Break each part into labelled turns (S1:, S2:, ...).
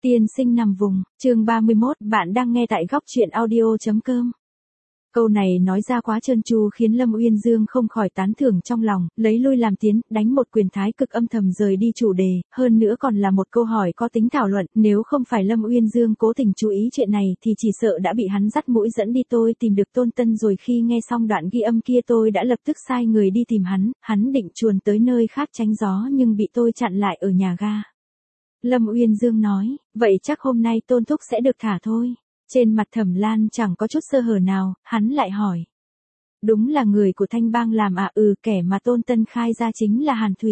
S1: Tiên sinh nằm vùng, chương 31, bạn đang nghe tại góc truyện audio.com. Câu này nói ra quá trơn tru khiến Lâm Uyên Dương không khỏi tán thưởng trong lòng, lấy lui làm tiến, đánh một quyền thái cực âm thầm rời đi chủ đề, hơn nữa còn là một câu hỏi có tính thảo luận, nếu không phải Lâm Uyên Dương cố tình chú ý chuyện này thì chỉ sợ đã bị hắn dắt mũi dẫn đi. Tôi tìm được Tôn Tân rồi, khi nghe xong đoạn ghi âm kia tôi đã lập tức sai người đi tìm hắn định chuồn tới nơi khác tránh gió nhưng bị tôi chặn lại ở nhà ga. Lâm Uyên Dương nói, vậy chắc hôm nay Tôn Thúc sẽ được thả thôi. Trên mặt Thẩm Lan chẳng có chút sơ hở nào, hắn lại hỏi. Đúng là người của Thanh Bang làm à? Kẻ mà Tôn Tân khai ra chính là Hàn Thủy.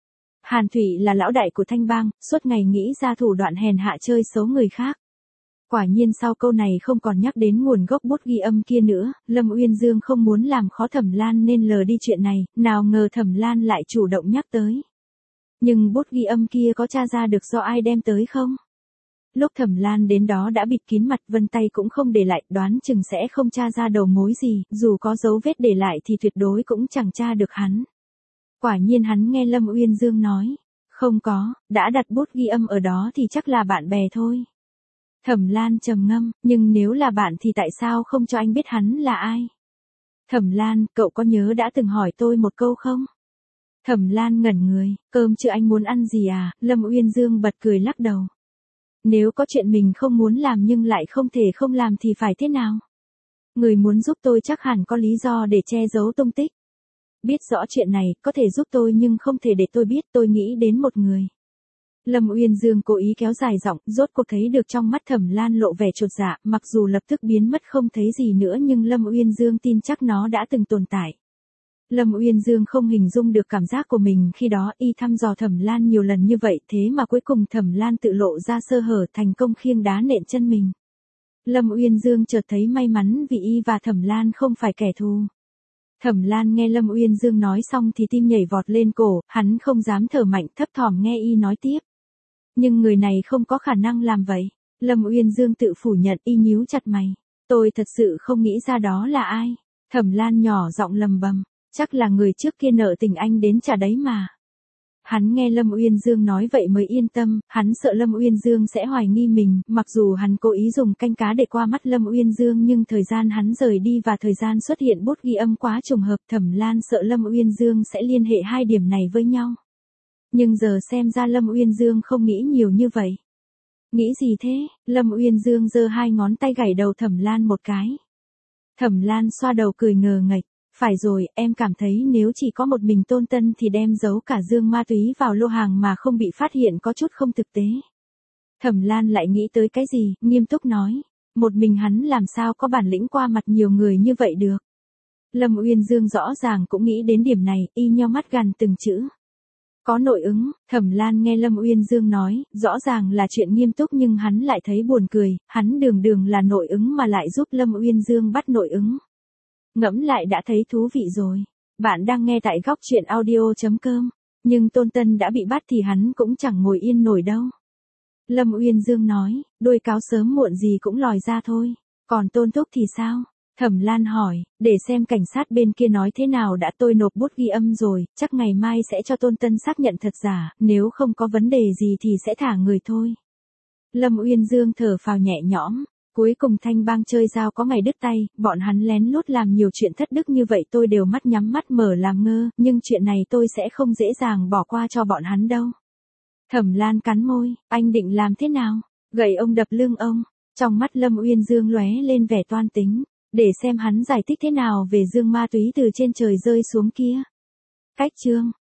S1: Hàn Thủy là lão đại của Thanh Bang, suốt ngày nghĩ ra thủ đoạn hèn hạ chơi xấu người khác. Quả nhiên sau câu này không còn nhắc đến nguồn gốc bút ghi âm kia nữa, Lâm Uyên Dương không muốn làm khó Thẩm Lan nên lờ đi chuyện này, nào ngờ Thẩm Lan lại chủ động nhắc tới. Nhưng bút ghi âm kia có tra ra được do ai đem tới không? Lúc Thẩm Lan đến đó đã bịt kín mặt, vân tay cũng không để lại, đoán chừng sẽ không tra ra đầu mối gì, dù có dấu vết để lại thì tuyệt đối cũng chẳng tra được hắn. Quả nhiên hắn nghe Lâm Uyên Dương nói, không có, đã đặt bút ghi âm ở đó thì chắc là bạn bè thôi. Thẩm Lan trầm ngâm, nhưng nếu là bạn thì tại sao không cho anh biết hắn là ai? Thẩm Lan, cậu có nhớ đã từng hỏi tôi một câu không? Thẩm Lan ngẩn người, cơm chưa anh muốn ăn gì à? Lâm Uyên Dương bật cười lắc đầu. Nếu có chuyện mình không muốn làm nhưng lại không thể không làm thì phải thế nào? Người muốn giúp tôi chắc hẳn có lý do để che giấu tung tích. Biết rõ chuyện này, có thể giúp tôi nhưng không thể để tôi biết, tôi nghĩ đến một người. Lâm Uyên Dương cố ý kéo dài giọng, rốt cuộc thấy được trong mắt Thẩm Lan lộ vẻ chột dạ, mặc dù lập tức biến mất không thấy gì nữa nhưng Lâm Uyên Dương tin chắc nó đã từng tồn tại. Lâm Uyên Dương không hình dung được cảm giác của mình khi đó, y thăm dò Thẩm Lan nhiều lần như vậy thế mà cuối cùng Thẩm Lan tự lộ ra sơ hở, thành công khiêng đá nện chân mình. Lâm Uyên Dương chợt thấy may mắn vì y và Thẩm Lan không phải kẻ thù. Thẩm Lan nghe Lâm Uyên Dương nói xong thì tim nhảy vọt lên cổ, hắn không dám thở mạnh, thấp thỏm nghe y nói tiếp. Nhưng người này không có khả năng làm vậy. Lâm Uyên Dương tự phủ nhận, y nhíu chặt mày. Tôi thật sự không nghĩ ra đó là ai. Thẩm Lan nhỏ giọng lầm bầm. Chắc là người trước kia nợ tình anh đến trả đấy mà. Hắn nghe Lâm Uyên Dương nói vậy mới yên tâm, hắn sợ Lâm Uyên Dương sẽ hoài nghi mình, mặc dù hắn cố ý dùng canh cá để qua mắt Lâm Uyên Dương nhưng thời gian hắn rời đi và thời gian xuất hiện bút ghi âm quá trùng hợp, Thẩm Lan sợ Lâm Uyên Dương sẽ liên hệ hai điểm này với nhau. Nhưng giờ xem ra Lâm Uyên Dương không nghĩ nhiều như vậy. Nghĩ gì thế? Lâm Uyên Dương giơ hai ngón tay gảy đầu Thẩm Lan một cái. Thẩm Lan xoa đầu cười ngờ nghệch. Phải rồi, em cảm thấy nếu chỉ có một mình Tôn Tân thì đem giấu cả dương ma túy vào lô hàng mà không bị phát hiện có chút không thực tế. Thẩm Lan lại nghĩ tới cái gì, nghiêm túc nói. Một mình hắn làm sao có bản lĩnh qua mặt nhiều người như vậy được. Lâm Uyên Dương rõ ràng cũng nghĩ đến điểm này, y nheo mắt gằn từng chữ. Có nội ứng. Thẩm Lan nghe Lâm Uyên Dương nói, rõ ràng là chuyện nghiêm túc nhưng hắn lại thấy buồn cười, hắn đường là nội ứng mà lại giúp Lâm Uyên Dương bắt nội ứng. Ngẫm lại đã thấy thú vị rồi. Bạn đang nghe tại góc truyện audio.com. Nhưng Tôn Tân đã bị bắt thì hắn cũng chẳng ngồi yên nổi đâu. Lâm Uyên Dương nói, đuôi cáo sớm muộn gì cũng lòi ra thôi. Còn Tôn Thúc thì sao? Thẩm Lan hỏi, để xem cảnh sát bên kia nói thế nào đã, tôi nộp bút ghi âm rồi, chắc ngày mai sẽ cho Tôn Tân xác nhận thật giả, nếu không có vấn đề gì thì sẽ thả người thôi. Lâm Uyên Dương thở phào nhẹ nhõm. Cuối cùng Thanh Bang chơi dao có ngày đứt tay, bọn hắn lén lút làm nhiều chuyện thất đức như vậy tôi đều mắt nhắm mắt mở làm ngơ, nhưng chuyện này tôi sẽ không dễ dàng bỏ qua cho bọn hắn đâu. Thẩm Lan cắn môi, anh định làm thế nào? Gậy ông đập lưng ông. Trong mắt Lâm Uyên Dương lóe lên vẻ toan tính, để xem hắn giải thích thế nào về dương ma túy từ trên trời rơi xuống kia. Cách chương